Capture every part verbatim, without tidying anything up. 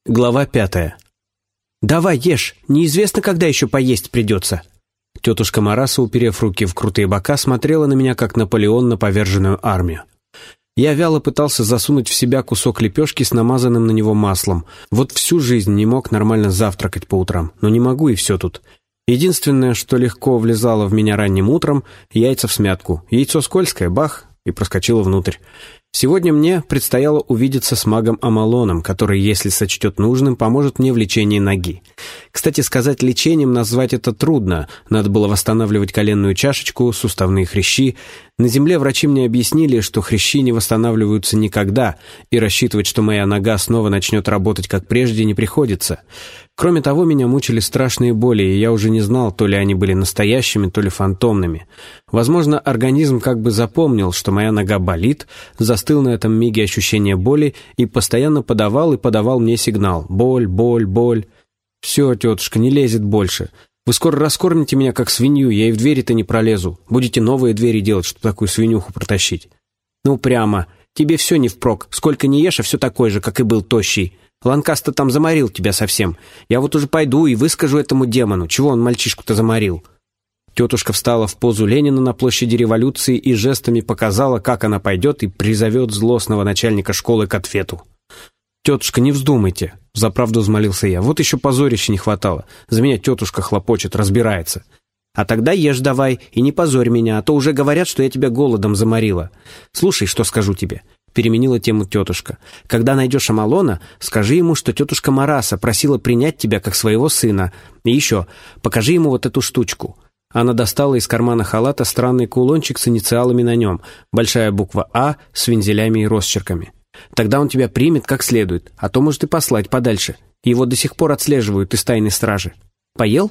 Глава пятая. «Давай, ешь, неизвестно, когда еще поесть придется». Тетушка Мараса, уперев руки в крутые бока, смотрела на меня, как Наполеон на поверженную армию. Я вяло пытался засунуть в себя кусок лепешки с намазанным на него маслом. Вот всю жизнь не мог нормально завтракать по утрам, но не могу, и все тут. Единственное, что легко влезало в меня ранним утром — яйца всмятку. Яйцо скользкое, бах, и проскочило внутрь. Сегодня мне предстояло увидеться с магом Амалоном, который, если сочтет нужным, поможет мне в лечении ноги. Кстати, сказать лечением назвать это трудно. Надо было восстанавливать коленную чашечку, суставные хрящи. На земле врачи мне объяснили, что хрящи не восстанавливаются никогда, и рассчитывать, что моя нога снова начнет работать как прежде, не приходится. Кроме того, меня мучили страшные боли, и я уже не знал, то ли они были настоящими, то ли фантомными. Возможно, организм как бы запомнил, что моя нога болит, застыл на этом миге ощущение боли и постоянно подавал и подавал мне сигнал. Боль, боль, боль. «Все, тетушка, не лезет больше. Вы скоро раскормите меня, как свинью, я и в двери-то не пролезу. Будете новые двери делать, чтобы такую свинюху протащить». «Ну, прямо. Тебе все не впрок. Сколько не ешь, а все такой же, как и был тощий. Ланкаста там заморил тебя совсем. Я вот уже пойду и выскажу этому демону, чего он мальчишку-то заморил». Тетушка встала в позу Ленина на площади Революции и жестами показала, как она пойдет и призовет злостного начальника школы к ответу. «Тетушка, не вздумайте», — взаправду взмолился я. «Вот еще позорища не хватало. За меня тетушка хлопочет, разбирается». «А тогда ешь давай и не позорь меня, а то уже говорят, что я тебя голодом заморила. Слушай, что скажу тебе». Переменила тему тетушка. «Когда найдешь Амалона, скажи ему, что тетушка Мараса просила принять тебя как своего сына. И еще, покажи ему вот эту штучку». Она достала из кармана халата странный кулончик с инициалами на нем, большая буква «А» с вензелями и росчерками. «Тогда он тебя примет как следует, а то может и послать подальше. Его до сих пор отслеживают из тайной стражи. Поел?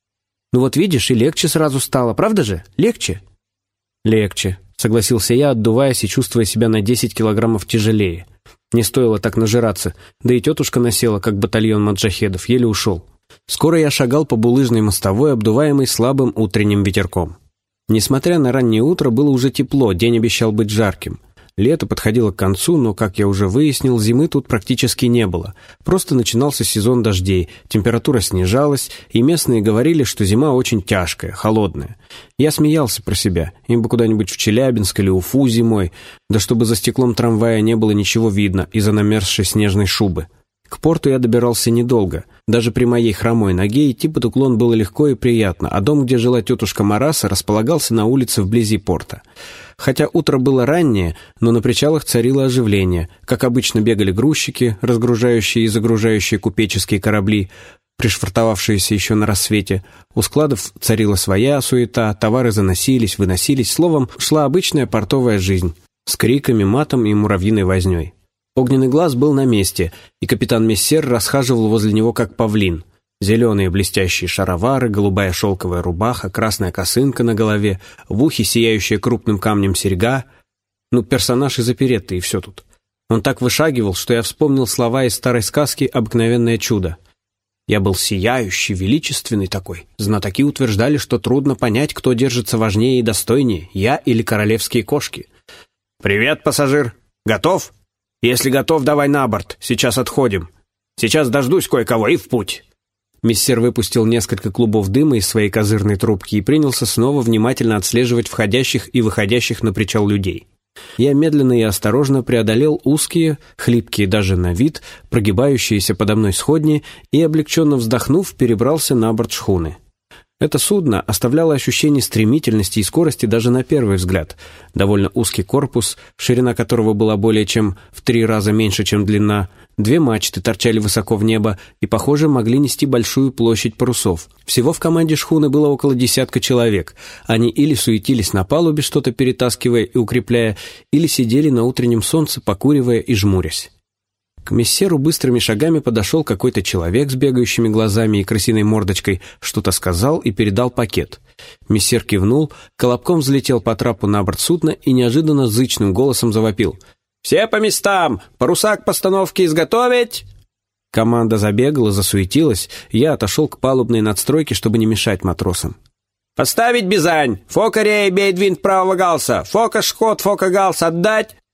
Ну вот видишь, и легче сразу стало, правда же? Легче?» «Легче», — согласился я, отдуваясь и чувствуя себя на десять килограммов тяжелее. Не стоило так нажираться, да и тетушка насела, как батальон маджахедов, еле ушел. Скоро я шагал по булыжной мостовой, обдуваемой слабым утренним ветерком. Несмотря на раннее утро, было уже тепло, день обещал быть жарким. Лето подходило к концу, но, как я уже выяснил, зимы тут практически не было. Просто начинался сезон дождей, температура снижалась, и местные говорили, что зима очень тяжкая, холодная. Я смеялся про себя, им бы куда-нибудь в Челябинск или Уфу зимой, да чтобы за стеклом трамвая не было ничего видно из-за намерзшей снежной шубы. К порту я добирался недолго. Даже при моей хромой ноге идти под уклон было легко и приятно, а дом, где жила тетушка Мараса, располагался на улице вблизи порта. Хотя утро было раннее, но на причалах царило оживление. Как обычно, бегали грузчики, разгружающие и загружающие купеческие корабли, пришвартовавшиеся еще на рассвете. У складов царила своя суета, товары заносились, выносились. Словом, шла обычная портовая жизнь с криками, матом и муравьиной возней. Огненный глаз был на месте, и капитан Мессер расхаживал возле него как павлин. Зеленые блестящие шаровары, голубая шелковая рубаха, красная косынка на голове, в ухе сияющая крупным камнем серьга. Ну, персонаж из оперетты, и все тут. Он так вышагивал, что я вспомнил слова из старой сказки «Обыкновенное чудо». Я был сияющий, величественный такой. Знатоки утверждали, что трудно понять, кто держится важнее и достойнее, я или королевские кошки. «Привет, пассажир! Готов? Если готов, давай на борт, сейчас отходим. Сейчас дождусь кое-кого и в путь». Мессер выпустил несколько клубов дыма из своей козырной трубки и принялся снова внимательно отслеживать входящих и выходящих на причал людей. Я медленно и осторожно преодолел узкие, хлипкие даже на вид, прогибающиеся подо мной сходни и, облегченно вздохнув, перебрался на борт шхуны. Это судно оставляло ощущение стремительности и скорости даже на первый взгляд. Довольно узкий корпус, ширина которого была более чем в три раза меньше, чем длина. Две мачты торчали высоко в небо и, похоже, могли нести большую площадь парусов. Всего в команде шхуны было около десятка человек. Они или суетились на палубе, что-то перетаскивая и укрепляя, или сидели на утреннем солнце, покуривая и жмурясь. К мессеру быстрыми шагами подошел какой-то человек с бегающими глазами и крысиной мордочкой, что-то сказал и передал пакет. Мессер кивнул, колобком взлетел по трапу на борт судна и неожиданно зычным голосом завопил: «Все по местам! Паруса к постановке изготовить!» Команда забегала, засуетилась, я отошел к палубной надстройке, чтобы не мешать матросам. «Поставить бизань! Фока рей, бейдвинт правого галса! Фока шход, фока галс отдать!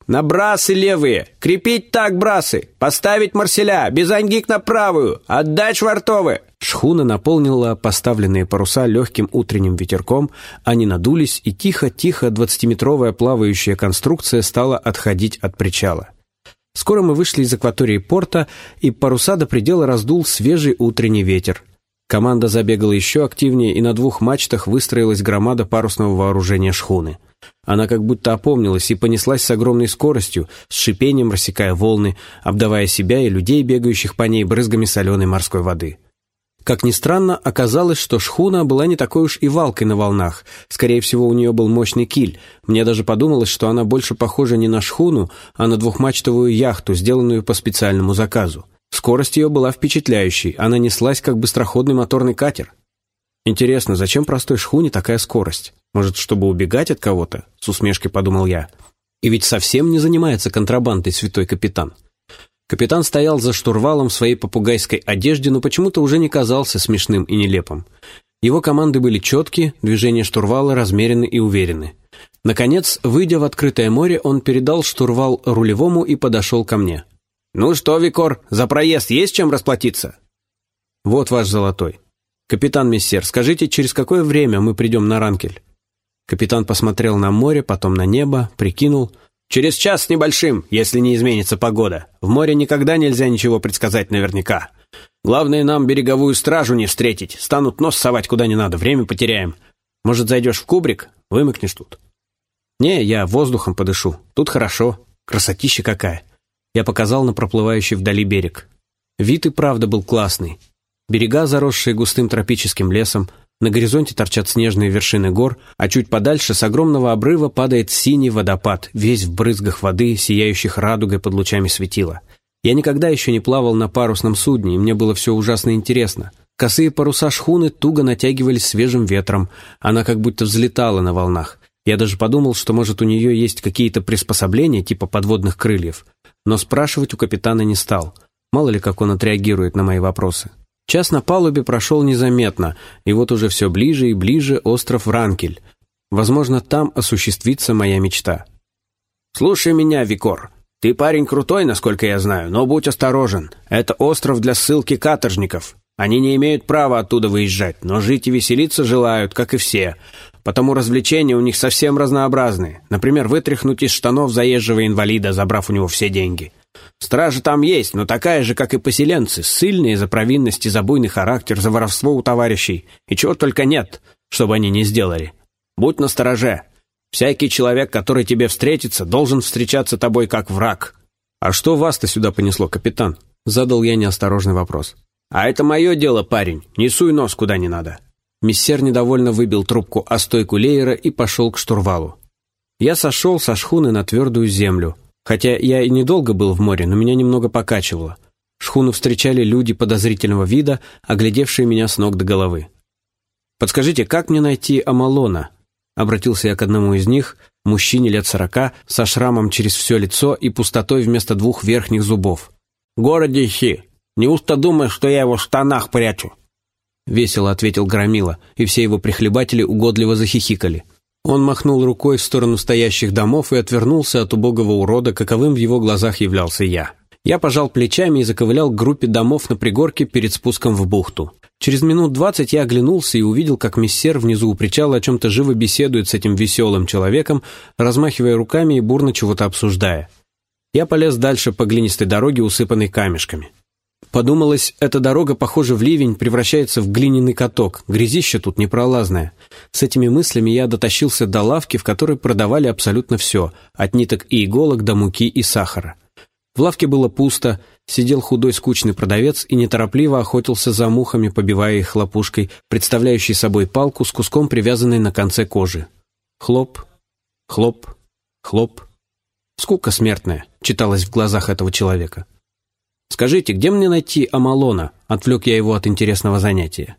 «На брасы левые! Крепить так брасы! Поставить марселя! Безангик на правую! Отдать швартовы!» Шхуна наполнила поставленные паруса легким утренним ветерком, они надулись, и тихо-тихо двадцатиметровая плавающая конструкция стала отходить от причала. Скоро мы вышли из акватории порта, и паруса до предела раздул свежий утренний ветер. Команда забегала еще активнее, и на двух мачтах выстроилась громада парусного вооружения шхуны. Она как будто опомнилась и понеслась с огромной скоростью, с шипением рассекая волны, обдавая себя и людей, бегающих по ней, брызгами соленой морской воды. Как ни странно, оказалось, что шхуна была не такой уж и валкой на волнах. Скорее всего, у нее был мощный киль. Мне даже подумалось, что она больше похожа не на шхуну, а на двухмачтовую яхту, сделанную по специальному заказу. Скорость ее была впечатляющей, она неслась как быстроходный моторный катер. Интересно, зачем простой шхуне такая скорость? Может, чтобы убегать от кого-то? С усмешкой подумал я. И ведь совсем не занимается контрабандой святой капитан. Капитан стоял за штурвалом в своей попугайской одежде, но почему-то уже не казался смешным и нелепым. Его команды были четкие, движения штурвала размерены и уверены. Наконец, выйдя в открытое море, он передал штурвал рулевому и подошел ко мне. «Ну что, Викор, за проезд есть чем расплатиться?» «Вот ваш золотой. Капитан Мессер, скажите, через какое время мы придем на Ранкель?» Капитан посмотрел на море, потом на небо, прикинул. «Через час с небольшим, если не изменится погода. В море никогда нельзя ничего предсказать наверняка. Главное, нам береговую стражу не встретить. Станут нос совать куда не надо, время потеряем. Может, зайдешь в кубрик? Вымокнешь тут». «Не, я воздухом подышу. Тут хорошо. Красотища какая». Я показал на проплывающий вдали берег. Вид и правда был классный. Берега, заросшие густым тропическим лесом, на горизонте торчат снежные вершины гор, а чуть подальше с огромного обрыва падает синий водопад, весь в брызгах воды, сияющих радугой под лучами светила. Я никогда еще не плавал на парусном судне, и мне было все ужасно интересно. Косые паруса шхуны туго натягивались свежим ветром, она как будто взлетала на волнах. Я даже подумал, что, может, у нее есть какие-то приспособления, типа подводных крыльев. Но спрашивать у капитана не стал. Мало ли, как он отреагирует на мои вопросы. Час на палубе прошел незаметно, и вот уже все ближе и ближе остров Ранкель. Возможно, там осуществится моя мечта. «Слушай меня, Викор. Ты парень крутой, насколько я знаю, но будь осторожен. Это остров для ссылки каторжников. Они не имеют права оттуда выезжать, но жить и веселиться желают, как и все. Потому развлечения у них совсем разнообразные. Например, вытряхнуть из штанов заезжего инвалида, забрав у него все деньги. Стража там есть, но такая же, как и поселенцы, ссыльные за провинность и за буйный характер, за воровство у товарищей. И чего только нет, чтобы они не сделали. Будь настороже. Всякий человек, который тебе встретится, должен встречаться тобой как враг». «А что вас-то сюда понесло, капитан?» Задал я неосторожный вопрос. «А это мое дело, парень. Не суй нос куда не надо». Мессер недовольно выбил трубку о стойку леера и пошел к штурвалу. Я сошел со шхуны на твердую землю. Хотя я и недолго был в море, но меня немного покачивало. Шхуну встречали люди подозрительного вида, оглядевшие меня с ног до головы. «Подскажите, как мне найти Амалона?» Обратился я к одному из них, мужчине лет сорока, со шрамом через все лицо и пустотой вместо двух верхних зубов. «В городе ищи. Неужто думаешь, что я его в штанах прячу?» Весело ответил Громила, и все его прихлебатели угодливо захихикали. Он махнул рукой в сторону стоящих домов и отвернулся от убогого урода, каковым в его глазах являлся я. Я пожал плечами и заковылял к группе домов на пригорке перед спуском в бухту. Через минут двадцать я оглянулся и увидел, как мессер внизу у причала о чем-то живо беседует с этим веселым человеком, размахивая руками и бурно чего-то обсуждая. Я полез дальше по глинистой дороге, усыпанной камешками. Подумалось, эта дорога, похоже, в ливень превращается в глиняный каток, грязище тут непролазное. С этими мыслями я дотащился до лавки, в которой продавали абсолютно все, от ниток и иголок до муки и сахара. В лавке было пусто, сидел худой скучный продавец и неторопливо охотился за мухами, побивая их хлопушкой, представляющей собой палку с куском привязанной на конце кожи. Хлоп, хлоп, хлоп. «Скука смертная», читалось в глазах этого человека. «Скажите, где мне найти Амалона?» — отвлек я его от интересного занятия.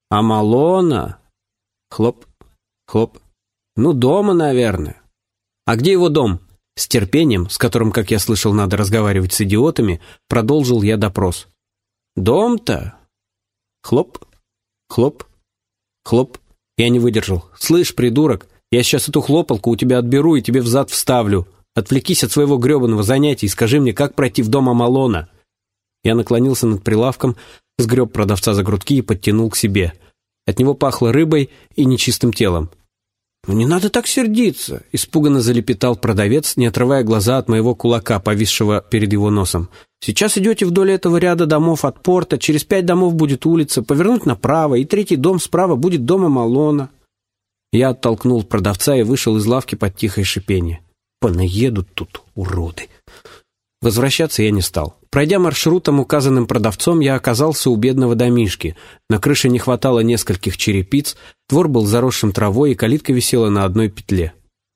«Амалона?» Хлоп, хлоп. «Ну, дома, наверное». «А где его дом?» С терпением, с которым, как я слышал, надо разговаривать с идиотами, продолжил я допрос. «Дом-то?» Хлоп, хлоп, хлоп. Я не выдержал. «Слышь, придурок, я сейчас эту хлопалку у тебя отберу и тебе взад вставлю. Отвлекись от своего гребаного занятия и скажи мне, как пройти в дом Амалона». Я наклонился над прилавком, сгреб продавца за грудки и подтянул к себе. От него пахло рыбой и нечистым телом. «Ну не надо так сердиться», — испуганно залепетал продавец, не отрывая глаза от моего кулака, повисшего перед его носом. «Сейчас идете вдоль этого ряда домов от порта, через пять домов будет улица, повернуть направо, и третий дом справа будет дом Амалона». Я оттолкнул продавца и вышел из лавки под тихое шипение. «Понаедут тут, уроды». Возвращаться я не стал. Пройдя маршрутом, указанным продавцом, я оказался у бедного домишки. На крыше не хватало нескольких черепиц, двор был заросшим травой, и калитка висела на одной петле.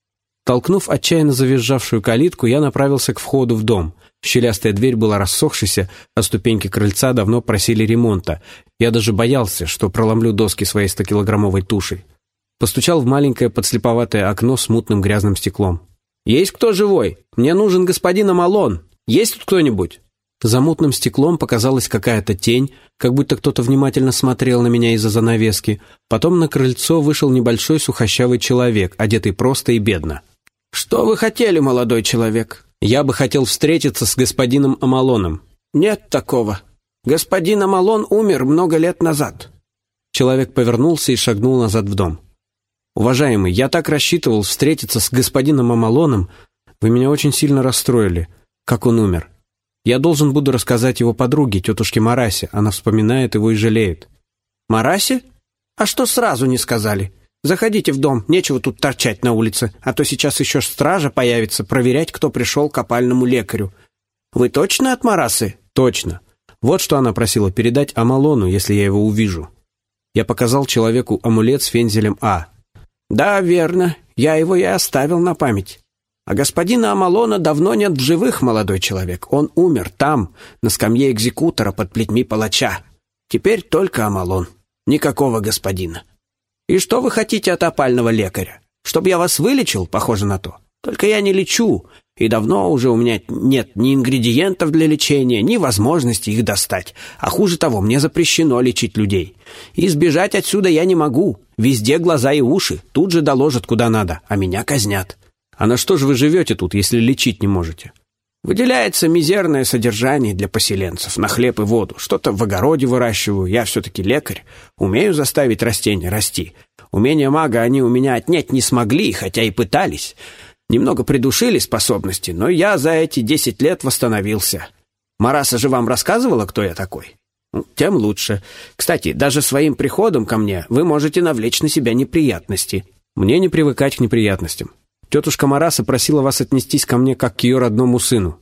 Толкнув отчаянно завизжавшую калитку, я направился к входу в дом. Щелястая дверь была рассохшейся, а ступеньки крыльца давно просили ремонта. Я даже боялся, что проломлю доски своей стокилограммовой тушей. Постучал в маленькое подслеповатое окно с мутным грязным стеклом. «Есть кто живой? Мне нужен господин Амалон. Есть тут кто-нибудь?» За мутным стеклом показалась какая-то тень, как будто кто-то внимательно смотрел на меня из-за занавески. Потом на крыльцо вышел небольшой сухощавый человек, одетый просто и бедно. «Что вы хотели, молодой человек?» «Я бы хотел встретиться с господином Амалоном». «Нет такого. Господин Амалон умер много лет назад». Человек повернулся и шагнул назад в дом. «Уважаемый, я так рассчитывал встретиться с господином Амалоном. Вы меня очень сильно расстроили. Как он умер? Я должен буду рассказать его подруге, тетушке Марасе. Она вспоминает его и жалеет». «Марасе? А что сразу не сказали? Заходите в дом, нечего тут торчать на улице, а то сейчас еще стража появится проверять, кто пришел к опальному лекарю. Вы точно от Марасы?» «Точно. Вот что она просила передать Амалону, если я его увижу». Я показал человеку амулет с вензелем А. «Да, верно. Я его и оставил на память. А господина Амалона давно нет в живых, молодой человек. Он умер там, на скамье экзекутора под плетьми палача. Теперь только Амалон. Никакого господина. И что вы хотите от опального лекаря? Чтоб я вас вылечил, похоже на то. Только я не лечу, и давно уже у меня нет ни ингредиентов для лечения, ни возможности их достать. А хуже того, мне запрещено лечить людей. И сбежать отсюда я не могу. Везде глаза и уши, тут же доложат куда надо, а меня казнят». «А на что же вы живете тут, если лечить не можете?» «Выделяется мизерное содержание для поселенцев, на хлеб и воду. Что-то в огороде выращиваю, я все-таки лекарь. Умею заставить растения расти. Умения мага они у меня отнять не смогли, хотя и пытались. Немного придушили способности, но я за эти десять лет восстановился. Мараса же вам рассказывала, кто я такой? Тем лучше. Кстати, даже своим приходом ко мне вы можете навлечь на себя неприятности». «Мне не привыкать к неприятностям. Тетушка Мараса просила вас отнестись ко мне как к ее родному сыну».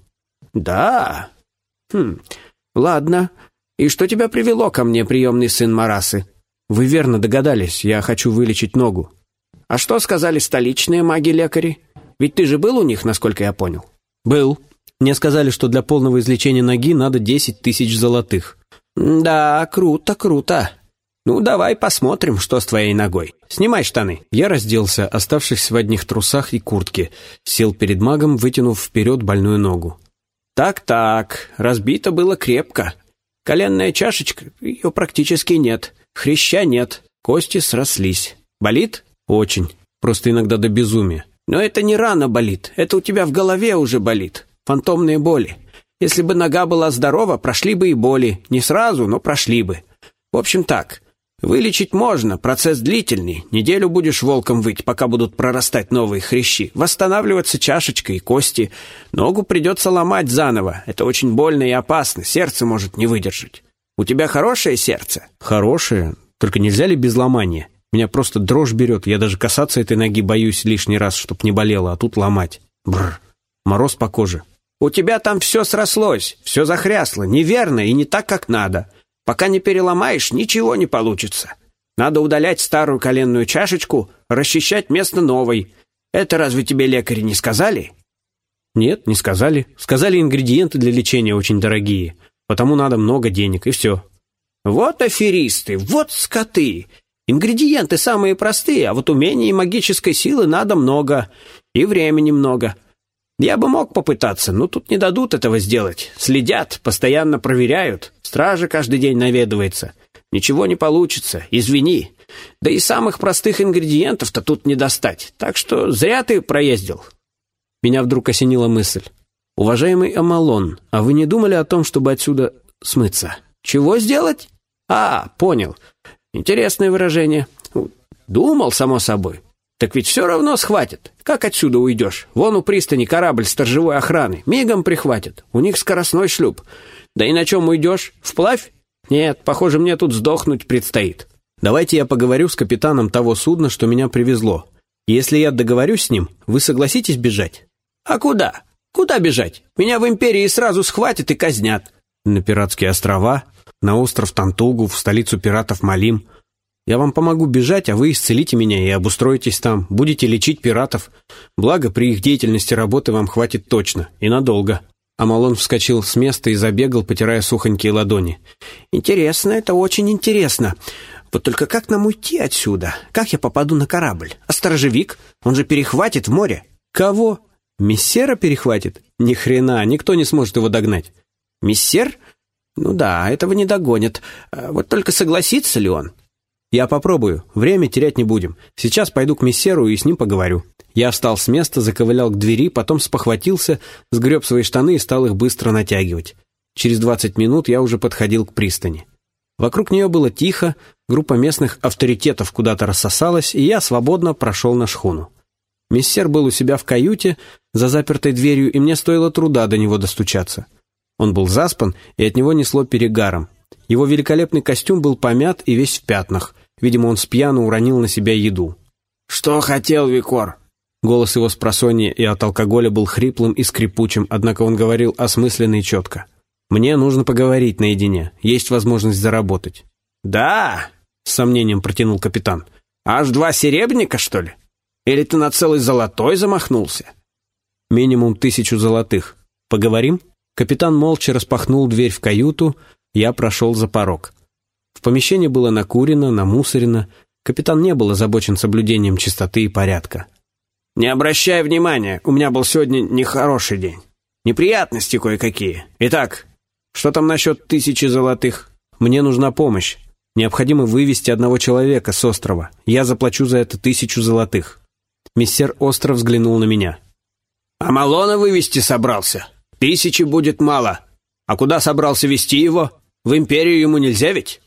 «Да? Хм, ладно. И что тебя привело ко мне, приемный сын Марасы?» «Вы верно догадались, я хочу вылечить ногу». «А что сказали столичные маги-лекари? Ведь ты же был у них, насколько я понял». «Был. Мне сказали, что для полного излечения ноги надо десять тысяч золотых». «Да, круто, круто. Ну, давай посмотрим, что с твоей ногой. Снимай штаны». Я разделся, оставшись в одних трусах и куртке, сел перед магом, вытянув вперед больную ногу. «Так-так, разбито было крепко. Коленная чашечка, ее практически нет. Хряща нет, кости срослись. Болит?» «Очень. Просто иногда до безумия». «Но это не рана болит, это у тебя в голове уже болит. Фантомные боли. Если бы нога была здорова, прошли бы и боли. Не сразу, но прошли бы. В общем так, вылечить можно, процесс длительный. Неделю будешь волком выть, пока будут прорастать новые хрящи. Восстанавливаться чашечка и кости. Ногу придется ломать заново. Это очень больно и опасно, сердце может не выдержать. У тебя хорошее сердце?» «Хорошее? Только нельзя ли без ломания? Меня просто дрожь берет, я даже касаться этой ноги боюсь лишний раз, чтоб не болело, а тут ломать. Бррр, мороз по коже». «У тебя там все срослось, все захрясло, неверно и не так, как надо. Пока не переломаешь, ничего не получится. Надо удалять старую коленную чашечку, расчищать место новой. Это разве тебе лекари не сказали?» «Нет, не сказали. Сказали, ингредиенты для лечения очень дорогие, потому надо много денег, и все». «Вот аферисты, вот скоты. Ингредиенты самые простые, а вот умений и магической силы надо много, и времени много. Я бы мог попытаться, но тут не дадут этого сделать. Следят, постоянно проверяют. Стража каждый день наведывается. Ничего не получится, извини. Да и самых простых ингредиентов-то тут не достать. Так что зря ты проездил». Меня вдруг осенила мысль. «Уважаемый Амалон, а вы не думали о том, чтобы отсюда смыться?» «Чего сделать?» «А, понял. Интересное выражение. Думал, само собой. Так ведь все равно схватят. Как отсюда уйдешь? Вон у пристани корабль сторожевой охраны. Мигом прихватят. У них скоростной шлюп. Да и на чем уйдешь? Вплавь? Нет, похоже, мне тут сдохнуть предстоит. Давайте я поговорю с капитаном того судна, что меня привезло. Если я договорюсь с ним, вы согласитесь бежать?» «А куда? Куда бежать? Меня в империи сразу схватят и казнят». «На пиратские острова, на остров Тантугу, в столицу пиратов Малим. Я вам помогу бежать, а вы исцелите меня и обустроитесь там. Будете лечить пиратов. Благо, при их деятельности работы вам хватит точно. И надолго». Амалон вскочил с места и забегал, потирая сухонькие ладони. «Интересно, это очень интересно. Вот только как нам уйти отсюда? Как я попаду на корабль? А сторожевик? Он же перехватит в море». «Кого? Мессера перехватит? Ни хрена, никто не сможет его догнать». «Мессер? Ну да, этого не догонят. Вот только согласится ли он?» «Я попробую. Время терять не будем. Сейчас пойду к мессеру и с ним поговорю». Я встал с места, заковылял к двери, потом спохватился, сгреб свои штаны и стал их быстро натягивать. Через двадцать минут я уже подходил к пристани. Вокруг нее было тихо, группа местных авторитетов куда-то рассосалась, и я свободно прошел на шхуну. Мессер был у себя в каюте, за запертой дверью, и мне стоило труда до него достучаться. Он был заспан, и от него несло перегаром. Его великолепный костюм был помят и весь в пятнах. Видимо, он с пьяну уронил на себя еду. «Что хотел, Викор?» Голос его с просонья и от алкоголя был хриплым и скрипучим, однако он говорил осмысленно и четко. «Мне нужно поговорить наедине. Есть возможность заработать». «Да?» — с сомнением протянул капитан. «Аж два серебряника, что ли? Или ты на целый золотой замахнулся?» «Минимум тысячу золотых. Поговорим?» Капитан молча распахнул дверь в каюту, я прошел за порог. В помещении было накурено, намусорено. Капитан не был озабочен соблюдением чистоты и порядка. «Не обращай внимания, у меня был сегодня нехороший день. Неприятности кое-какие. Итак, что там насчет тысячи золотых? Мне нужна помощь. Необходимо вывести одного человека с острова. Я заплачу за это тысячу золотых». Мессер остро взглянул на меня. «Амалона вывести собрался? Тысячи будет мало. А куда собрался везти его? В империю ему нельзя ведь?»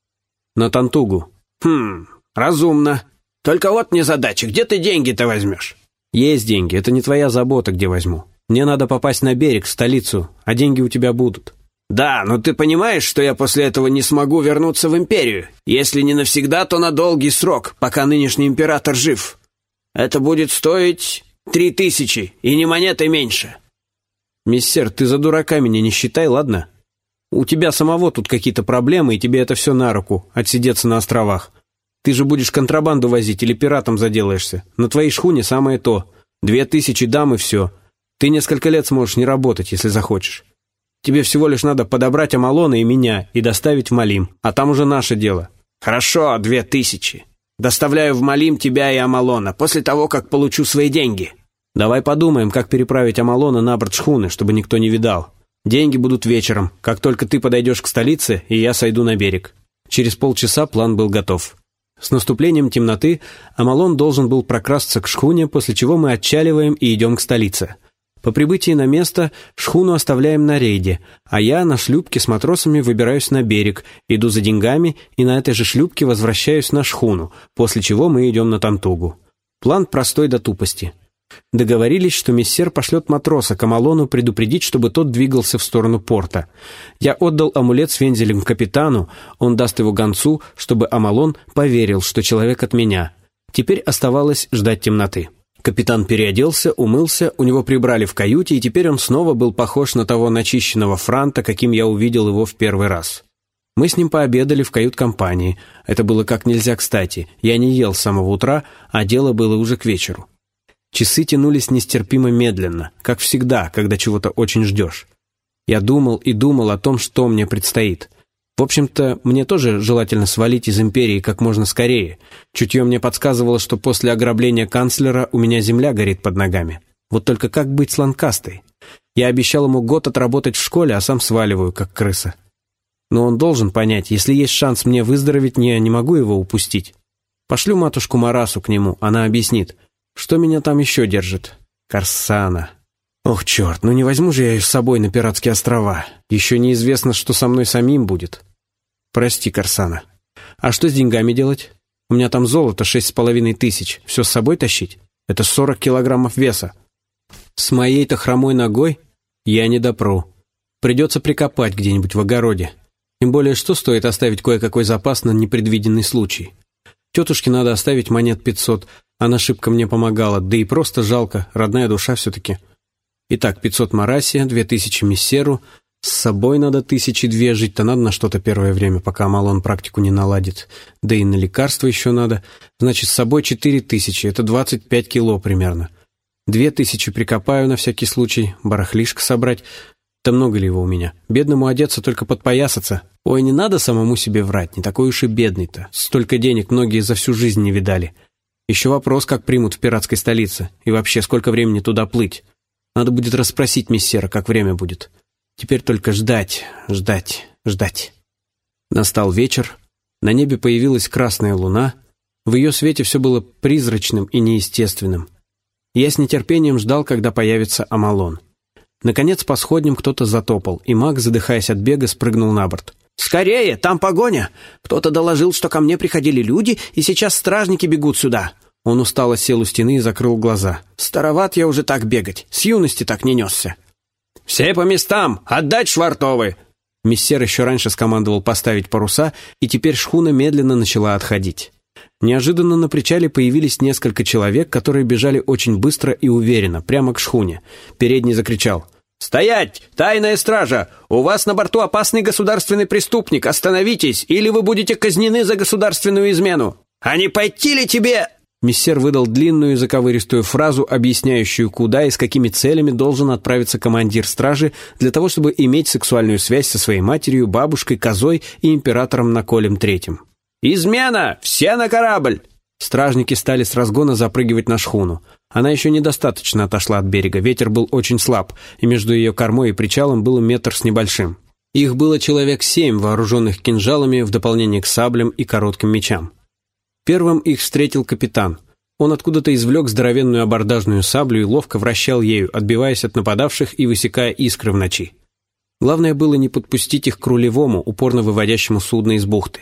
«На Тантугу». «Хм, разумно. Только вот незадача, где ты деньги-то возьмешь?» «Есть деньги, это не твоя забота, где возьму. Мне надо попасть на берег, в столицу, а деньги у тебя будут». «Да, но ты понимаешь, что я после этого не смогу вернуться в империю? Если не навсегда, то на долгий срок, пока нынешний император жив. Это будет стоить три тысячи, и не монеты меньше». «Мессер, ты за дурака меня не считай, ладно? У тебя самого тут какие-то проблемы, и тебе это все на руку, отсидеться на островах. Ты же будешь контрабанду возить или пиратом заделаешься. На твоей шхуне самое то. Две тысячи дам и все. Ты несколько лет сможешь не работать, если захочешь. Тебе всего лишь надо подобрать Амалона и меня и доставить в Малим, а там уже наше дело». «Хорошо, две тысячи. Доставляю в Малим тебя и Амалона после того, как получу свои деньги». «Давай подумаем, как переправить Амалона на борт шхуны, чтобы никто не видал. Деньги будут вечером, как только ты подойдешь к столице, и я сойду на берег». Через полчаса план был готов. С наступлением темноты Амалон должен был прокрасться к шхуне, после чего мы отчаливаем и идем к столице. По прибытии на место шхуну оставляем на рейде, а я на шлюпке с матросами выбираюсь на берег, иду за деньгами и на этой же шлюпке возвращаюсь на шхуну, после чего мы идем на Тантугу. План простой до тупости. Договорились, что мессер пошлет матроса к Амалону предупредить, чтобы тот двигался в сторону порта. Я отдал амулет с вензелем капитану, он даст его гонцу, чтобы Амалон поверил, что человек от меня. Теперь оставалось ждать темноты. Капитан переоделся, умылся, у него прибрали в каюте, и теперь он снова был похож на того начищенного франта, каким я увидел его в первый раз. Мы с ним пообедали в кают-компании. Это было как нельзя кстати. Я не ел с самого утра, а дело было уже к вечеру. Часы тянулись нестерпимо медленно, как всегда, когда чего-то очень ждешь. Я думал и думал о том, что мне предстоит. В общем-то, мне тоже желательно свалить из империи как можно скорее. Чутье мне подсказывало, что после ограбления канцлера у меня земля горит под ногами. Вот только как быть с Ланкастой? Я обещал ему год отработать в школе, а сам сваливаю, как крыса. Но он должен понять, если есть шанс мне выздороветь, я не могу его упустить. Пошлю матушку Марасу к нему, она объяснит. Что меня там еще держит? Корсана. Ох, черт, ну не возьму же я ее с собой на пиратские острова. Еще неизвестно, что со мной самим будет. Прости, Корсана. А что с деньгами делать? У меня там золото шесть с половиной тысяч. Все с собой тащить? Это сорок килограммов веса. С моей-то хромой ногой я не допру. Придется прикопать где-нибудь в огороде. Тем более, что стоит оставить кое-какой запас на непредвиденный случай. Тетушке надо оставить монет пятьсот. Она шибко мне помогала, да и просто жалко, родная душа все-таки. Итак, пятьсот Марасе, две тысячи Мессеру. С собой надо тысячи две, жить-то надо на что-то первое время, пока Амалон практику не наладит. Да и на лекарства еще надо. Значит, с собой четыре тысячи, это двадцать пять кило примерно. Две тысячи прикопаю на всякий случай, барахлишко собрать. Да много ли его у меня? Бедному одеться, только подпоясаться. Ой, не надо самому себе врать, не такой уж и бедный-то. Столько денег многие за всю жизнь не видали. Еще вопрос, как примут в пиратской столице. И вообще, сколько времени туда плыть. Надо будет расспросить мессера, как время будет. Теперь только ждать, ждать, ждать. Настал вечер. На небе появилась красная луна. В ее свете все было призрачным и неестественным. Я с нетерпением ждал, когда появится Амалон. Наконец по сходням кто-то затопал, и маг, задыхаясь от бега, спрыгнул на борт. «Скорее, там погоня! Кто-то доложил, что ко мне приходили люди, и сейчас стражники бегут сюда!» Он устало сел у стены и закрыл глаза. «Староват я уже так бегать, с юности так не несся!» «Все по местам! Отдать швартовы!» Мессер еще раньше скомандовал поставить паруса, и теперь шхуна медленно начала отходить. Неожиданно на причале появились несколько человек, которые бежали очень быстро и уверенно, прямо к шхуне. Передний закричал: «Стоять! Тайная стража! У вас на борту опасный государственный преступник! Остановитесь, или вы будете казнены за государственную измену! А не пойти ли тебе...» Мессер выдал длинную заковыристую фразу, объясняющую, куда и с какими целями должен отправиться командир стражи для того, чтобы иметь сексуальную связь со своей матерью, бабушкой, козой и императором Наколем Третьим. «Измена! Все на корабль!» Стражники стали с разгона запрыгивать на шхуну. Она еще недостаточно отошла от берега, ветер был очень слаб, и между ее кормой и причалом было метр с небольшим. Их было человек семь, вооруженных кинжалами, в дополнение к саблям и коротким мечам. Первым их встретил капитан. Он откуда-то извлек здоровенную абордажную саблю и ловко вращал ею, отбиваясь от нападавших и высекая искры в ночи. Главное было не подпустить их к рулевому, упорно выводящему судно из бухты.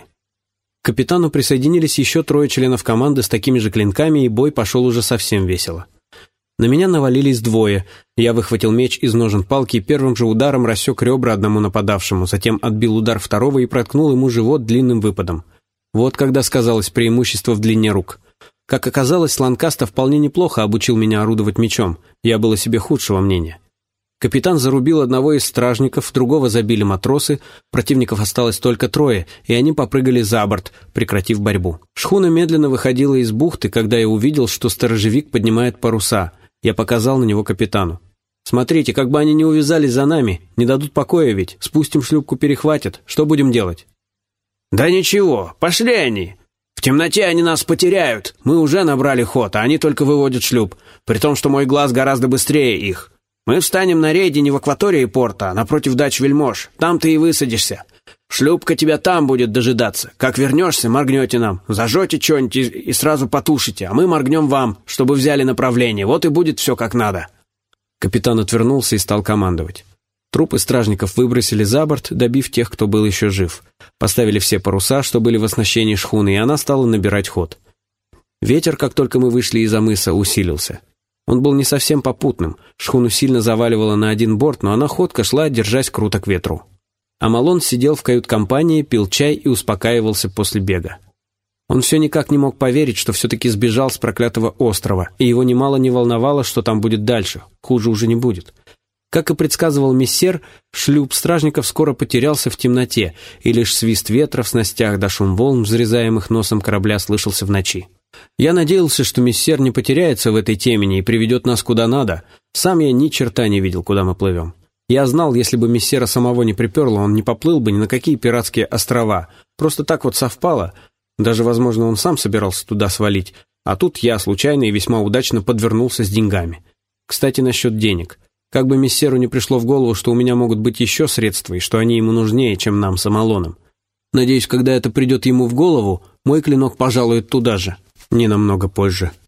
К капитану присоединились еще трое членов команды с такими же клинками, и бой пошел уже совсем весело. На меня навалились двое. Я выхватил меч из ножен палки и первым же ударом рассек ребра одному нападавшему, затем отбил удар второго и проткнул ему живот длинным выпадом. Вот когда сказалось преимущество в длине рук. Как оказалось, Ланкаста вполне неплохо обучил меня орудовать мечом. Я был о себе худшего мнения. Капитан зарубил одного из стражников, другого забили матросы, противников осталось только трое, и они попрыгали за борт, прекратив борьбу. Шхуна медленно выходила из бухты, когда я увидел, что сторожевик поднимает паруса. Я показал на него капитану. «Смотрите, как бы они не увязались за нами, не дадут покоя ведь, спустим шлюпку, перехватят, что будем делать?» «Да ничего, пошли они. В темноте они нас потеряют. Мы уже набрали ход, а они только выводят шлюп, при том, что мой глаз гораздо быстрее их. Мы встанем на рейде не в акватории порта, а напротив дач Вельмож. Там ты и высадишься. Шлюпка тебя там будет дожидаться. Как вернешься, моргнете нам, зажжете что-нибудь и, и сразу потушите, а мы моргнем вам, чтобы взяли направление. Вот и будет все как надо». Капитан отвернулся и стал командовать. Трупы стражников выбросили за борт, добив тех, кто был еще жив. Поставили все паруса, что были в оснащении шхуны, и она стала набирать ход. Ветер, как только мы вышли из-за мыса, усилился. Он был не совсем попутным, шхуну сильно заваливало на один борт, но она ходко шла, держась круто к ветру. Амалон сидел в кают-компании, пил чай и успокаивался после бега. Он все никак не мог поверить, что все-таки сбежал с проклятого острова, и его немало не волновало, что там будет дальше, хуже уже не будет. Как и предсказывал мессер, шлюп стражников скоро потерялся в темноте, и лишь свист ветра в снастях да шум волн, взрезаемых носом корабля, слышался в ночи. Я надеялся, что мессер не потеряется в этой темени и приведет нас куда надо. Сам я ни черта не видел, куда мы плывем. Я знал, если бы мессера самого не приперло, он не поплыл бы ни на какие пиратские острова. Просто так вот совпало. Даже, возможно, он сам собирался туда свалить. А тут я случайно и весьма удачно подвернулся с деньгами. Кстати, насчет денег. Как бы мессеру не пришло в голову, что у меня могут быть еще средства, и что они ему нужнее, чем нам с Амалоном. Надеюсь, когда это придет ему в голову, мой клинок пожалует туда же. Не намного позже.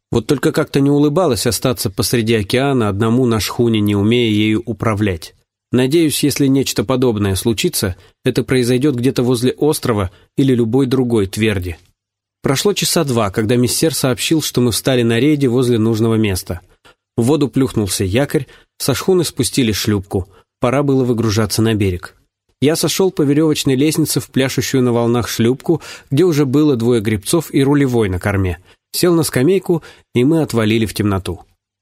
Вот только как-то не улыбалось остаться посреди океана одному на шхуне, не умея ею управлять. Надеюсь, если нечто подобное случится, это произойдет где-то возле острова или любой другой тверди. Прошло часа два, когда миссер сообщил, что мы встали на рейде возле нужного места. В воду плюхнулся якорь, со шхуны спустили шлюпку. Пора было выгружаться на берег. Я сошел по веревочной лестнице в пляшущую на волнах шлюпку, где уже было двое гребцов и рулевой на корме. Сел на скамейку, и мы отвалили в темноту.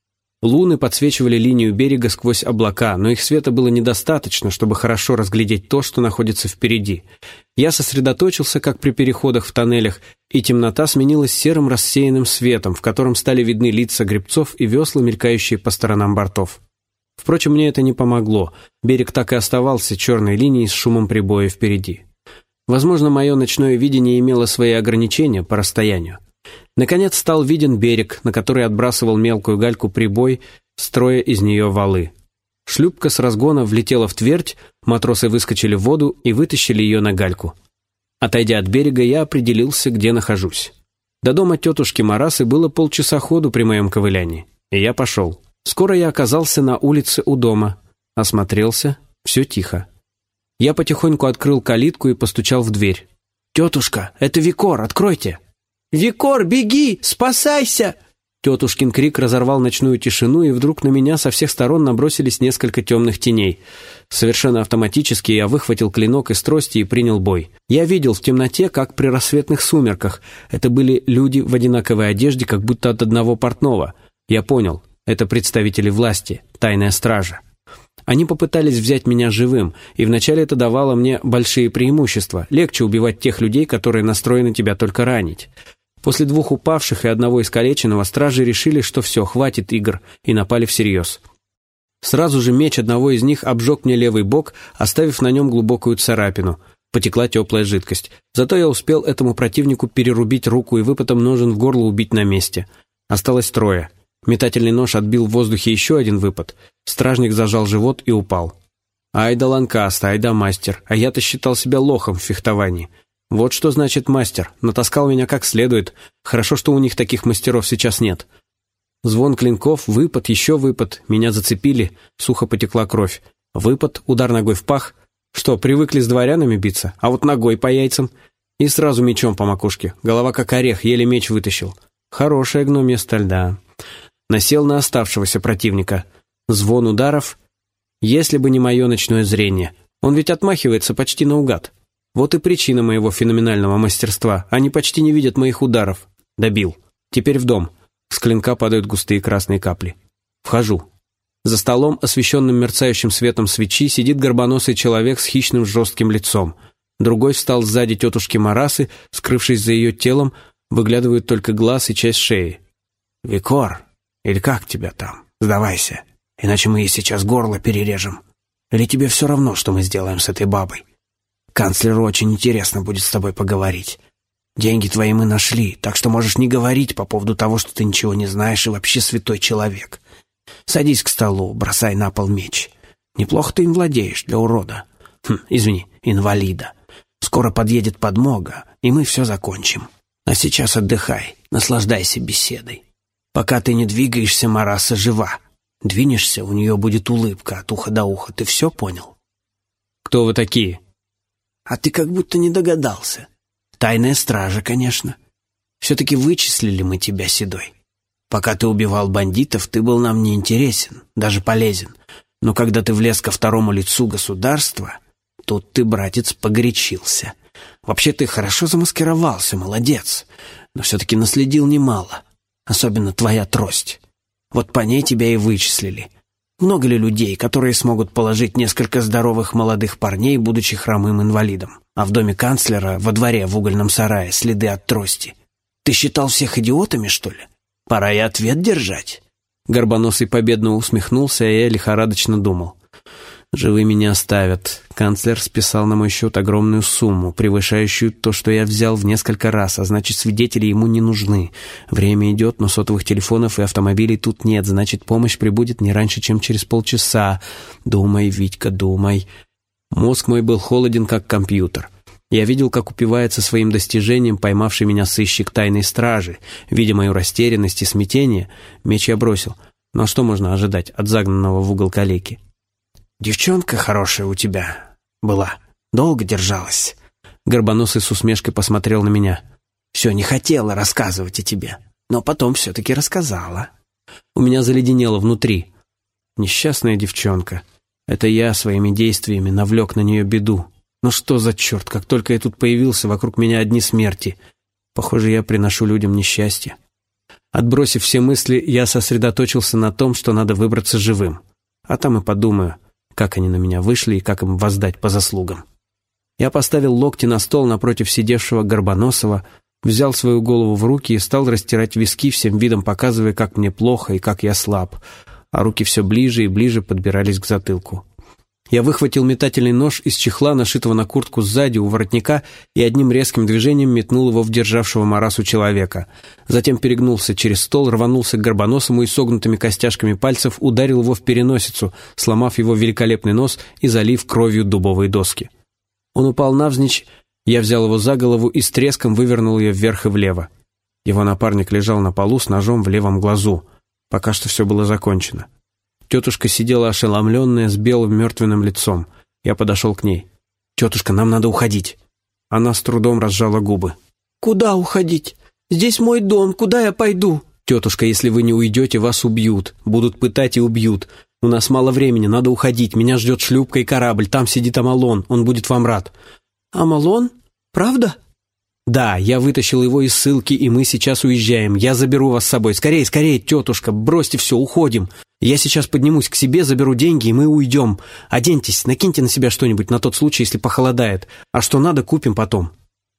Луны подсвечивали линию берега сквозь облака, но их света было недостаточно, чтобы хорошо разглядеть то, что находится впереди. Я сосредоточился, как при переходах в тоннелях, и темнота сменилась серым рассеянным светом, в котором стали видны лица гребцов и весла, мелькающие по сторонам бортов. Впрочем, мне это не помогло. Берег так и оставался черной линией с шумом прибоя впереди. Возможно, мое ночное видение имело свои ограничения по расстоянию. Наконец стал виден берег, на который отбрасывал мелкую гальку прибой, строя из нее валы. Шлюпка с разгона влетела в твердь, матросы выскочили в воду и вытащили ее на гальку. Отойдя от берега, я определился, где нахожусь. До дома тетушки Марасы было полчаса ходу при моем ковылянии, и я пошел. Скоро я оказался на улице у дома. Осмотрелся, все тихо. Я потихоньку открыл калитку и постучал в дверь. «Тетушка, это Викор, откройте!» «Викор, беги! Спасайся!» Тетушкин крик разорвал ночную тишину, и вдруг на меня со всех сторон набросились несколько темных теней. Совершенно автоматически я выхватил клинок из трости и принял бой. Я видел в темноте, как при рассветных сумерках. Это были люди в одинаковой одежде, как будто от одного портного. Я понял, это представители власти, тайная стража. Они попытались взять меня живым, и вначале это давало мне большие преимущества. Легче убивать тех людей, которые настроены тебя только ранить. После двух упавших и одного искалеченного стражи решили, что все, хватит игр, и напали всерьез. Сразу же меч одного из них обжег мне левый бок, оставив на нем глубокую царапину. Потекла теплая жидкость. Зато я успел этому противнику перерубить руку и выпотом ножен в горло убить на месте. Осталось трое. Метательный нож отбил в воздухе еще один выпад. Стражник зажал живот и упал. Ай да Ланкаста, ай да мастер, а я-то считал себя лохом в фехтовании. Вот что значит мастер, натаскал меня как следует. Хорошо, что у них таких мастеров сейчас нет. Звон клинков, выпад, еще выпад, меня зацепили, сухо потекла кровь. Выпад, удар ногой в пах. Что, привыкли с дворянами биться? А вот ногой по яйцам. И сразу мечом по макушке, голова как орех, еле меч вытащил. Хорошая гномья сталь, да. Насел на оставшегося противника. Звон ударов. Если бы не мое ночное зрение. Он ведь отмахивается почти наугад. Вот и причина моего феноменального мастерства. Они почти не видят моих ударов. Добил. Теперь в дом. С клинка падают густые красные капли. Вхожу. За столом, освещенным мерцающим светом свечи, сидит горбоносый человек с хищным жестким лицом. Другой встал сзади тетушки Марасы, скрывшись за ее телом, выглядывают только глаз и часть шеи. «Викор, или как тебя там? Сдавайся, иначе мы ей сейчас горло перережем. Или тебе все равно, что мы сделаем с этой бабой? Канцлеру очень интересно будет с тобой поговорить. Деньги твои мы нашли, так что можешь не говорить по поводу того, что ты ничего не знаешь и вообще святой человек. Садись к столу, бросай на пол меч. Неплохо ты им владеешь для урода. Хм, извини, инвалида. Скоро подъедет подмога, и мы все закончим. А сейчас отдыхай, наслаждайся беседой. Пока ты не двигаешься, Мараса жива. Двинешься, у нее будет улыбка от уха до уха. Ты все понял? Кто вы такие? А ты как будто не догадался. Тайная стража, конечно. Все-таки вычислили мы тебя, Седой. Пока ты убивал бандитов, ты был нам неинтересен, даже полезен. Но когда ты влез ко второму лицу государства, тут ты, братец, погорячился. Вообще ты хорошо замаскировался, молодец. Но все-таки наследил немало. Особенно твоя трость. Вот по ней тебя и вычислили. Много ли людей, которые смогут положить несколько здоровых молодых парней, будучи хромым инвалидом? А в доме канцлера, во дворе, в угольном сарае, следы от трости. Ты считал всех идиотами, что ли? Пора и ответ держать. Горбоносый победно усмехнулся, а я лихорадочно думал. Живыми не оставят. Канцлер списал на мой счет огромную сумму, превышающую то, что я взял в несколько раз, а значит, свидетели ему не нужны. Время идет, но сотовых телефонов и автомобилей тут нет, значит, помощь прибудет не раньше, чем через полчаса. Думай, Витька, думай. Мозг мой был холоден, как компьютер. Я видел, как упивается своим достижением поймавший меня сыщик тайной стражи. Видя мою растерянность и смятение, меч я бросил. Но что можно ожидать от загнанного в угол калеки? «Девчонка хорошая у тебя была. Долго держалась». Горбоносый с усмешкой посмотрел на меня. «Все не хотела рассказывать о тебе, но потом все-таки рассказала». У меня заледенело внутри. Несчастная девчонка. Это я своими действиями навлек на нее беду. Ну что за черт, как только я тут появился, вокруг меня одни смерти. Похоже, я приношу людям несчастье. Отбросив все мысли, я сосредоточился на том, что надо выбраться живым. А там и подумаю, как они на меня вышли и как им воздать по заслугам. Я поставил локти на стол напротив сидевшего Горбоносова, взял свою голову в руки и стал растирать виски, всем видом показывая, как мне плохо и как я слаб, а руки все ближе и ближе подбирались к затылку. Я выхватил метательный нож из чехла, нашитого на куртку сзади у воротника, и одним резким движением метнул его в державшего Марасу человека. Затем перегнулся через стол, рванулся к Горбоносому и согнутыми костяшками пальцев ударил его в переносицу, сломав его великолепный нос и залив кровью дубовые доски. Он упал навзничь, я взял его за голову и с треском вывернул ее вверх и влево. Его напарник лежал на полу с ножом в левом глазу. Пока что все было закончено. Тетушка сидела ошеломленная, с белым мертвенным лицом. Я подошел к ней. «Тетушка, нам надо уходить». Она с трудом разжала губы. «Куда уходить? Здесь мой дом, куда я пойду?» «Тетушка, если вы не уйдете, вас убьют. Будут пытать и убьют. У нас мало времени, надо уходить. Меня ждет шлюпка и корабль. Там сидит Амалон, он будет вам рад». «Амалон? Правда?» «Да, я вытащил его из ссылки, и мы сейчас уезжаем. Я заберу вас с собой. Скорее, скорее, тетушка, бросьте все, уходим. Я сейчас поднимусь к себе, заберу деньги, и мы уйдем. Оденьтесь, накиньте на себя что-нибудь на тот случай, если похолодает. А что надо, купим потом».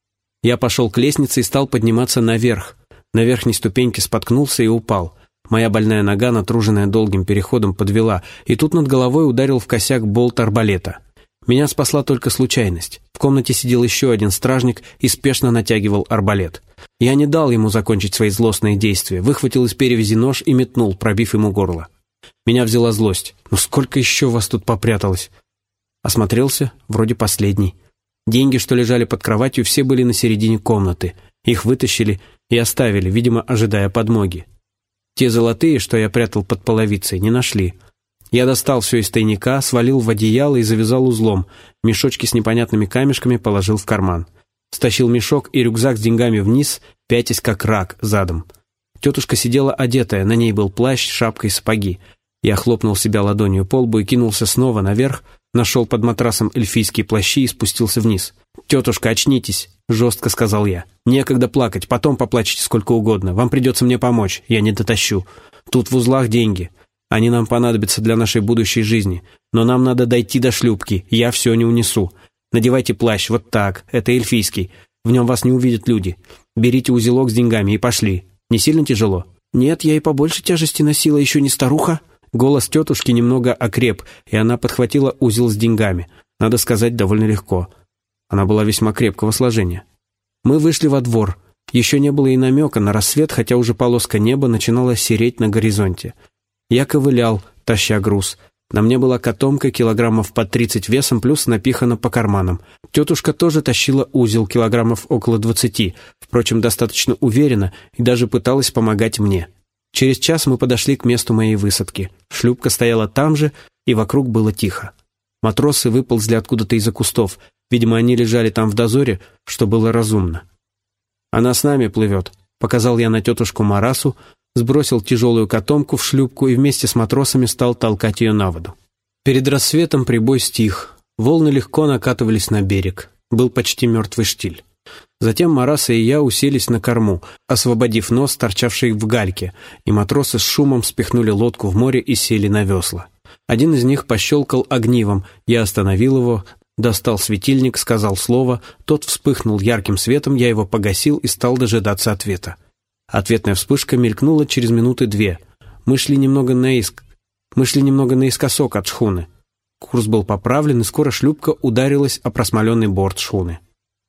Я пошел к лестнице и стал подниматься наверх. На верхней ступеньке споткнулся и упал. Моя больная нога, натруженная долгим переходом, подвела, и тут над головой ударил в косяк болт арбалета. Меня спасла только случайность. В комнате сидел еще один стражник и спешно натягивал арбалет. Я не дал ему закончить свои злостные действия, выхватил из перевязи нож и метнул, пробив ему горло. Меня взяла злость. «Ну сколько еще вас тут попряталось?» Осмотрелся, вроде последний. Деньги, что лежали под кроватью, все были на середине комнаты. Их вытащили и оставили, видимо, ожидая подмоги. Те золотые, что я прятал под половицей, не нашли. Я достал все из тайника, свалил в одеяло и завязал узлом. Мешочки с непонятными камешками положил в карман. Стащил мешок и рюкзак с деньгами вниз, пятясь как рак задом. Тетушка сидела одетая, на ней был плащ, шапка и сапоги. Я хлопнул себя ладонью по лбу и кинулся снова наверх, нашел под матрасом эльфийские плащи и спустился вниз. «Тетушка, очнитесь», — жестко сказал я. «Некогда плакать, потом поплачете сколько угодно. Вам придется мне помочь, я не дотащу. Тут в узлах деньги. Они нам понадобятся для нашей будущей жизни. Но нам надо дойти до шлюпки, я все не унесу. Надевайте плащ, вот так, это эльфийский. В нем вас не увидят люди. Берите узелок с деньгами и пошли. Не сильно тяжело?» «Нет, я и побольше тяжести носила, еще не старуха». Голос тетушки немного окреп, и она подхватила узел с деньгами. Надо сказать, довольно легко. Она была весьма крепкого сложения. Мы вышли во двор. Еще не было и намека на рассвет, хотя уже полоска неба начинала сереть на горизонте. Я ковылял, таща груз. На мне была котомка килограммов по тридцать весом, плюс напихана по карманам. Тетушка тоже тащила узел килограммов около двадцати, впрочем, достаточно уверенно, и даже пыталась помогать мне. Через час мы подошли к месту моей высадки. Шлюпка стояла там же, и вокруг было тихо. Матросы выползли откуда-то из-за кустов. Видимо, они лежали там в дозоре, что было разумно. «Она с нами плывет», — показал я на тетушку Марасу, сбросил тяжелую котомку в шлюпку и вместе с матросами стал толкать ее на воду. Перед рассветом прибой стих. Волны легко накатывались на берег. Был почти мертвый штиль. Затем Мараса и я уселись на корму, освободив нос, торчавший в гальке, и матросы с шумом спихнули лодку в море и сели на весла. Один из них пощелкал огнивом, я остановил его, достал светильник, сказал слово, тот вспыхнул ярким светом, я его погасил и стал дожидаться ответа. Ответная вспышка мелькнула через минуты две. Мы шли немного наиск... Мы шли немного наискосок от шхуны. Курс был поправлен, и скоро шлюпка ударилась о просмоленный борт шхуны.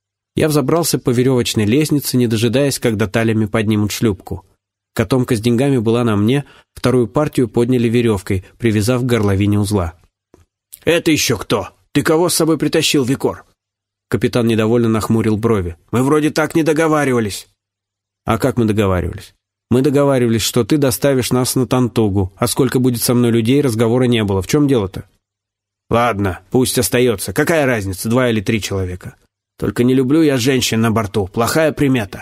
Я взобрался по веревочной лестнице, не дожидаясь, когда талями поднимут шлюпку. Котомка с деньгами была на мне, вторую партию подняли веревкой, привязав к горловине узла. «Это еще кто? Ты кого с собой притащил, Викор?» Капитан недовольно нахмурил брови. «Мы вроде так не договаривались». «А как мы договаривались?» «Мы договаривались, что ты доставишь нас на Тантугу, а сколько будет со мной людей, разговора не было. В чем дело-то?» «Ладно, пусть остается. Какая разница, два или три человека? Только не люблю я женщин на борту. Плохая примета».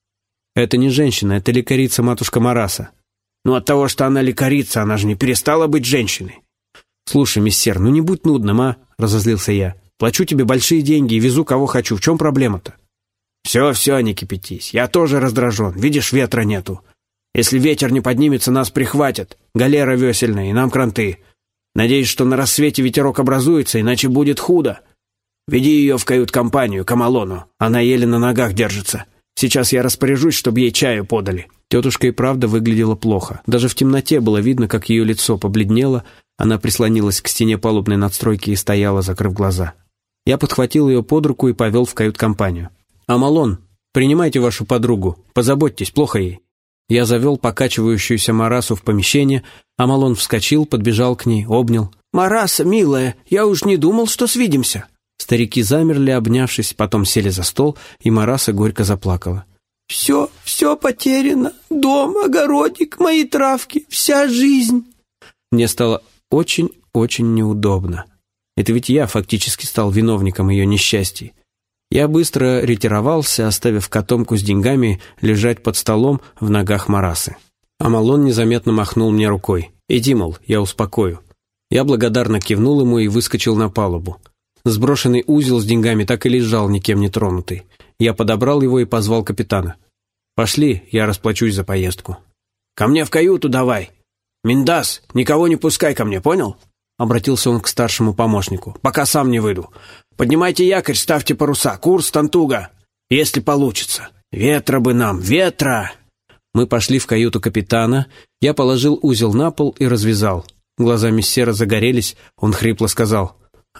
«Это не женщина, это лекарица матушка Мараса». «Ну от того, что она лекарица, она же не перестала быть женщиной». «Слушай, миссер, ну не будь нудным, а?» — разозлился я. «Плачу тебе большие деньги и везу кого хочу. В чем проблема-то?» «Все, все, не кипятись. Я тоже раздражен. Видишь, ветра нету. Если ветер не поднимется, нас прихватят. Галера весельная, и нам кранты. Надеюсь, что на рассвете ветерок образуется, иначе будет худо. Веди ее в кают-компанию, к Амалону. Она еле на ногах держится. Сейчас я распоряжусь, чтобы ей чаю подали». Тетушка и правда выглядела плохо. Даже в темноте было видно, как ее лицо побледнело. Она прислонилась к стене палубной надстройки и стояла, закрыв глаза. Я подхватил ее под руку и повел в кают-компанию. «Амалон, принимайте вашу подругу. Позаботьтесь, плохо ей». Я завел покачивающуюся Марасу в помещение. Амалон вскочил, подбежал к ней, обнял. «Мараса, милая, я уж не думал, что свидимся». Старики замерли, обнявшись, потом сели за стол, и Мараса горько заплакала. «Все, все потеряно. Дом, огородик, мои травки, вся жизнь». Мне стало очень-очень неудобно. Это ведь я фактически стал виновником ее несчастий. Я быстро ретировался, оставив котомку с деньгами лежать под столом в ногах Марасы. Амалон незаметно махнул мне рукой. «Иди, мол, я успокою». Я благодарно кивнул ему и выскочил на палубу. Сброшенный узел с деньгами так и лежал, никем не тронутый. Я подобрал его и позвал капитана. «Пошли, я расплачусь за поездку». «Ко мне в каюту давай. Миндас, никого не пускай ко мне, понял?» Обратился он к старшему помощнику. «Пока сам не выйду. Поднимайте якорь, ставьте паруса. Курс Тантуга. Если получится. Ветра бы нам, ветра!» Мы пошли в каюту капитана. Я положил узел на пол и развязал. Глаза мессера загорелись. Он хрипло сказал: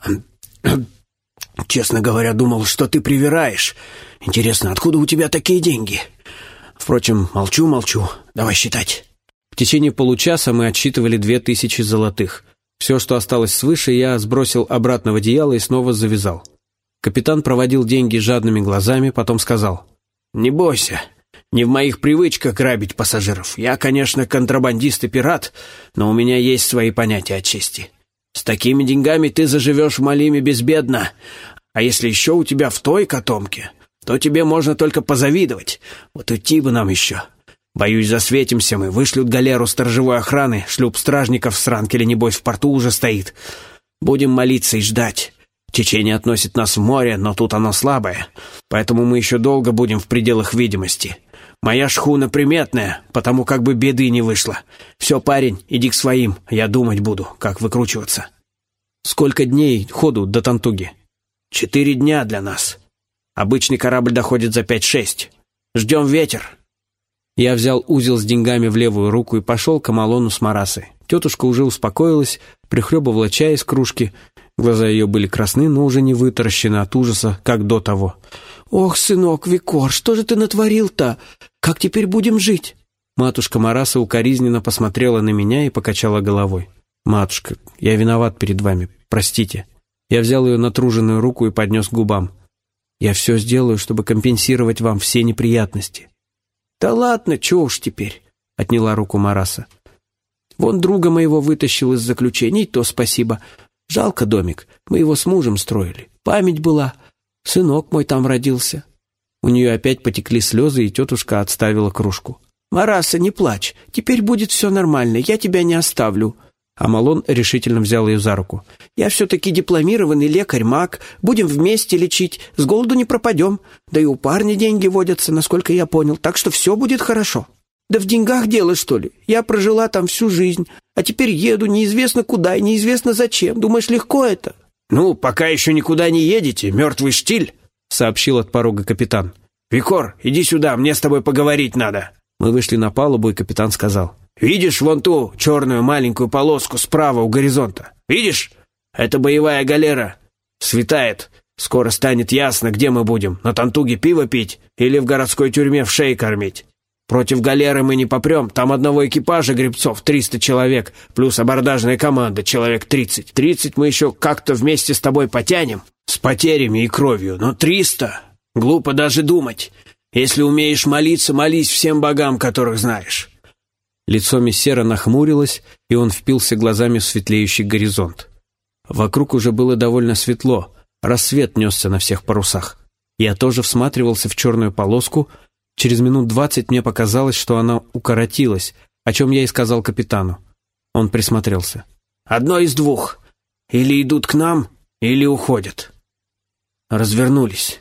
«Честно говоря, думал, что ты привираешь. Интересно, откуда у тебя такие деньги? Впрочем, молчу, молчу. Давай считать». В течение получаса мы отсчитывали две тысячи золотых. Все, что осталось свыше, я сбросил обратно в одеяло и снова завязал. Капитан проводил деньги жадными глазами, потом сказал: «Не бойся, не в моих привычках грабить пассажиров. Я, конечно, контрабандист и пират, но у меня есть свои понятия о чести. С такими деньгами ты заживешь в Малиме безбедно, а если еще у тебя в той котомке, то тебе можно только позавидовать. Вот уйти бы нам еще. Боюсь, засветимся мы, вышлют галеру сторожевой охраны, шлюп стражников с Ранкеля, небось, в порту уже стоит. Будем молиться и ждать. Течение относит нас в море, но тут оно слабое, поэтому мы еще долго будем в пределах видимости. Моя шхуна приметная, потому как бы беды не вышло. Все, парень, иди к своим, я думать буду, как выкручиваться». «Сколько дней ходу до Тантуги?» «Четыре дня для нас. Обычный корабль доходит за пять-шесть. Ждем ветер». Я взял узел с деньгами в левую руку и пошел к Амалону с Марасой. Тетушка уже успокоилась, прихлебывала чай из кружки. Глаза ее были красны, но уже не вытаращены от ужаса, как до того. «Ох, сынок Викор, что же ты натворил-то? Как теперь будем жить?» Матушка Мараса укоризненно посмотрела на меня и покачала головой. «Матушка, я виноват перед вами, простите». Я взял ее натруженную руку и поднес к губам. «Я все сделаю, чтобы компенсировать вам все неприятности». «Да ладно, чего уж теперь?» — отняла руку Мараса. «Вон друга моего вытащил из заключений, то спасибо. Жалко домик, мы его с мужем строили. Память была. Сынок мой там родился». У нее опять потекли слезы, и тетушка отставила кружку. «Мараса, не плачь, теперь будет все нормально, я тебя не оставлю». Амалон решительно взял ее за руку. «Я все-таки дипломированный лекарь-маг, будем вместе лечить, с голоду не пропадем. Да и у парня деньги водятся, насколько я понял, так что все будет хорошо». «Да в деньгах дело, что ли? Я прожила там всю жизнь, а теперь еду неизвестно куда и неизвестно зачем. Думаешь, легко это?» «Ну, пока еще никуда не едете, мертвый штиль», — сообщил от порога капитан. «Викор, иди сюда, мне с тобой поговорить надо». Мы вышли на палубу, и капитан сказал: «Видишь вон ту черную маленькую полоску справа у горизонта? Видишь? Это боевая галера. Светает. Скоро станет ясно, где мы будем. На Тантуге пиво пить или в городской тюрьме в шее кормить. Против галеры мы не попрем. Там одного экипажа гребцов триста человек, плюс абордажная команда человек тридцать. Тридцать мы еще как-то вместе с тобой потянем. «С потерями и кровью, но триста? Глупо даже думать. Если умеешь молиться, молись всем богам, которых знаешь». Лицо мессера нахмурилось, и он впился глазами в светлеющий горизонт. Вокруг уже было довольно светло, рассвет несся на всех парусах. Я тоже всматривался в черную полоску. Через минут двадцать мне показалось, что она укоротилась, о чем я и сказал капитану. Он присмотрелся. «Одно из двух. Или идут к нам, или уходят». Развернулись.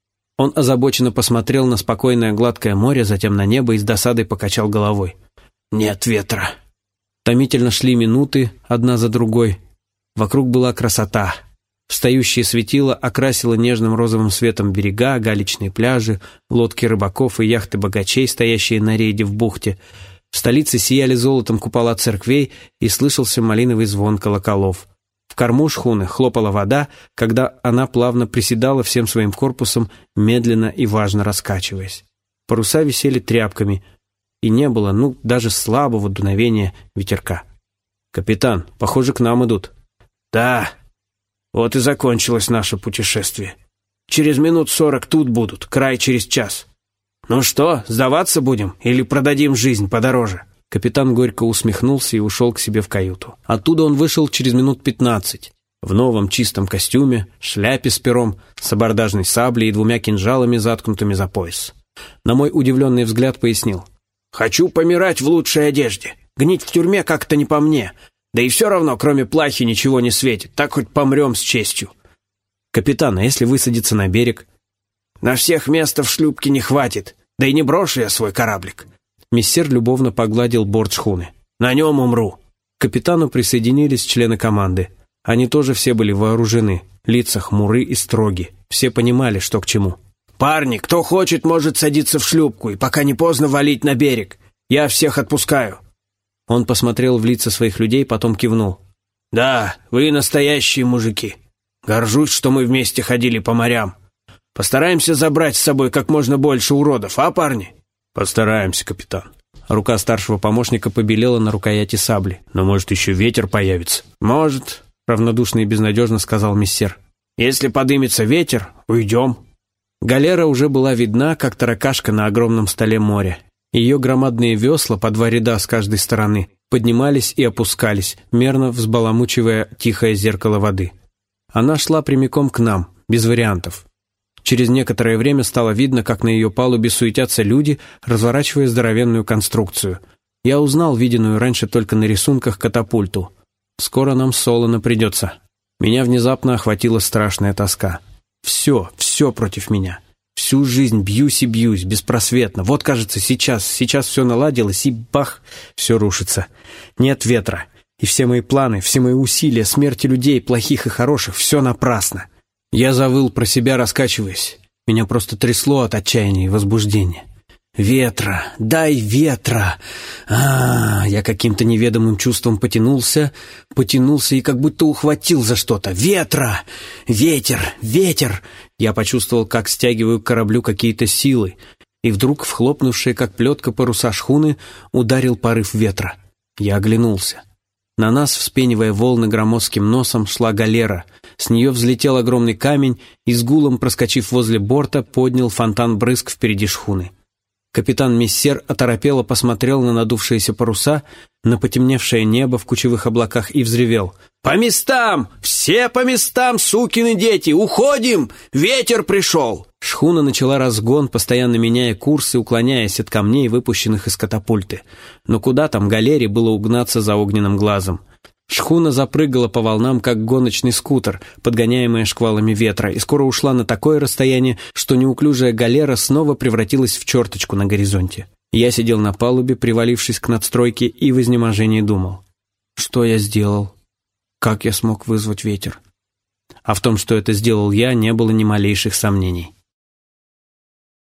Он озабоченно посмотрел на спокойное гладкое море, затем на небо и с досадой покачал головой. «Нет ветра». Томительно шли минуты, одна за другой. Вокруг была красота. Встающее светило окрасило нежным розовым светом берега, галечные пляжи, лодки рыбаков и яхты богачей, стоящие на рейде в бухте. В столице сияли золотом купола церквей и слышался малиновый звон колоколов. В корму шхуны хлопала вода, когда она плавно приседала всем своим корпусом, медленно и важно раскачиваясь. Паруса висели тряпками, и не было, ну, даже слабого дуновения ветерка. «Капитан, похоже, к нам идут». «Да, вот и закончилось наше путешествие. Через минут сорок тут будут, край через час. Ну что, сдаваться будем или продадим жизнь подороже?» Капитан горько усмехнулся и ушел к себе в каюту. Оттуда он вышел через минут пятнадцать. В новом чистом костюме, шляпе с пером, с абордажной саблей и двумя кинжалами, заткнутыми за пояс. На мой удивленный взгляд пояснил. «Хочу помирать в лучшей одежде. Гнить в тюрьме как-то не по мне. Да и все равно, кроме плахи, ничего не светит. Так хоть помрем с честью». «Капитан, а если высадиться на берег?» «На всех места в шлюпке не хватит. Да и не брошу я свой кораблик». Мессер любовно погладил борт шхуны. «На нем умру». К капитану присоединились члены команды. Они тоже все были вооружены, лица хмуры и строги. Все понимали, что к чему. «Парни, кто хочет, может садиться в шлюпку, и пока не поздно валить на берег. Я всех отпускаю». Он посмотрел в лица своих людей, потом кивнул. «Да, вы настоящие мужики. Горжусь, что мы вместе ходили по морям. Постараемся забрать с собой как можно больше уродов, а, парни?» «Постараемся, капитан». Рука старшего помощника побелела на рукояти сабли. «Но может еще ветер появится?» «Может», — равнодушно и безнадежно сказал мессер. «Если подымется ветер, уйдем». Галера уже была видна, как таракашка на огромном столе моря. Ее громадные весла, по два ряда с каждой стороны, поднимались и опускались, мерно взбаламучивая тихое зеркало воды. Она шла прямиком к нам, без вариантов. Через некоторое время стало видно, как на ее палубе суетятся люди, разворачивая здоровенную конструкцию. Я узнал виденную раньше только на рисунках катапульту. Скоро нам солоно придется. Меня внезапно охватила страшная тоска. Все, все против меня. Всю жизнь бьюсь и бьюсь, беспросветно. Вот, кажется, сейчас, сейчас все наладилось, и бах, все рушится. Нет ветра. И все мои планы, все мои усилия, смерти людей, плохих и хороших, все напрасно. Я завыл про себя, раскачиваясь. Меня просто трясло от отчаяния и возбуждения. «Ветра! Дай ветра!» а, -а, -а Я каким-то неведомым чувством потянулся, потянулся и как будто ухватил за что-то. «Ветра! Ветер! Ветер!» Я почувствовал, как стягиваю к кораблю какие-то силы, и вдруг, вхлопнувшие, как плетка паруса шхуны, ударил порыв ветра. Я оглянулся. На нас, вспенивая волны громоздким носом, шла галера. С нее взлетел огромный камень и, с гулом проскочив возле борта, поднял фонтан брызг впереди шхуны. Капитан Мессер оторопело посмотрел на надувшиеся паруса, на потемневшее небо в кучевых облаках и взревел. «По местам! Все по местам, сукины дети! Уходим! Ветер пришел!» Шхуна начала разгон, постоянно меняя курс и уклоняясь от камней, выпущенных из катапульты. Но куда там галере было угнаться за огненным глазом? Шхуна запрыгала по волнам, как гоночный скутер, подгоняемая шквалами ветра, и скоро ушла на такое расстояние, что неуклюжая галера снова превратилась в черточку на горизонте. Я сидел на палубе, привалившись к надстройке, и в изнеможении думал. Что я сделал? Как я смог вызвать ветер? А в том, что это сделал я, не было ни малейших сомнений.